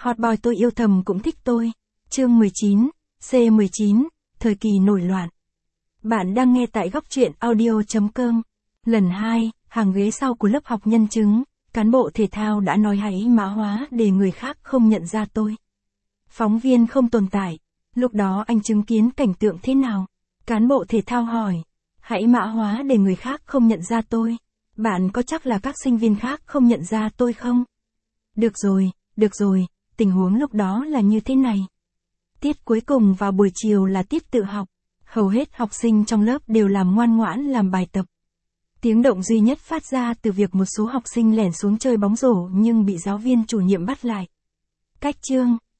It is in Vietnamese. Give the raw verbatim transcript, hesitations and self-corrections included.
Hot boy tôi yêu thầm cũng thích tôi. Chương mười chín, C mười chín, thời kỳ nổi loạn. Bạn đang nghe tại góc truyện audio chấm com. Lần hai, hàng ghế sau của lớp học nhân chứng, cán bộ thể thao đã nói hãy mã hóa để người khác không nhận ra tôi. Phóng viên không tồn tại. Lúc đó anh chứng kiến cảnh tượng thế nào? Cán bộ thể thao hỏi. Hãy mã hóa để người khác không nhận ra tôi. Bạn có chắc là các sinh viên khác không nhận ra tôi không? Được rồi, được rồi, tình huống lúc đó là như thế này. Tiết cuối cùng vào buổi chiều là tiết tự học. Hầu hết học sinh trong lớp đều làm ngoan ngoãn làm bài tập. Tiếng động duy nhất phát ra từ việc một số học sinh lẻn xuống chơi bóng rổ nhưng bị giáo viên chủ nhiệm bắt lại. Cách chương,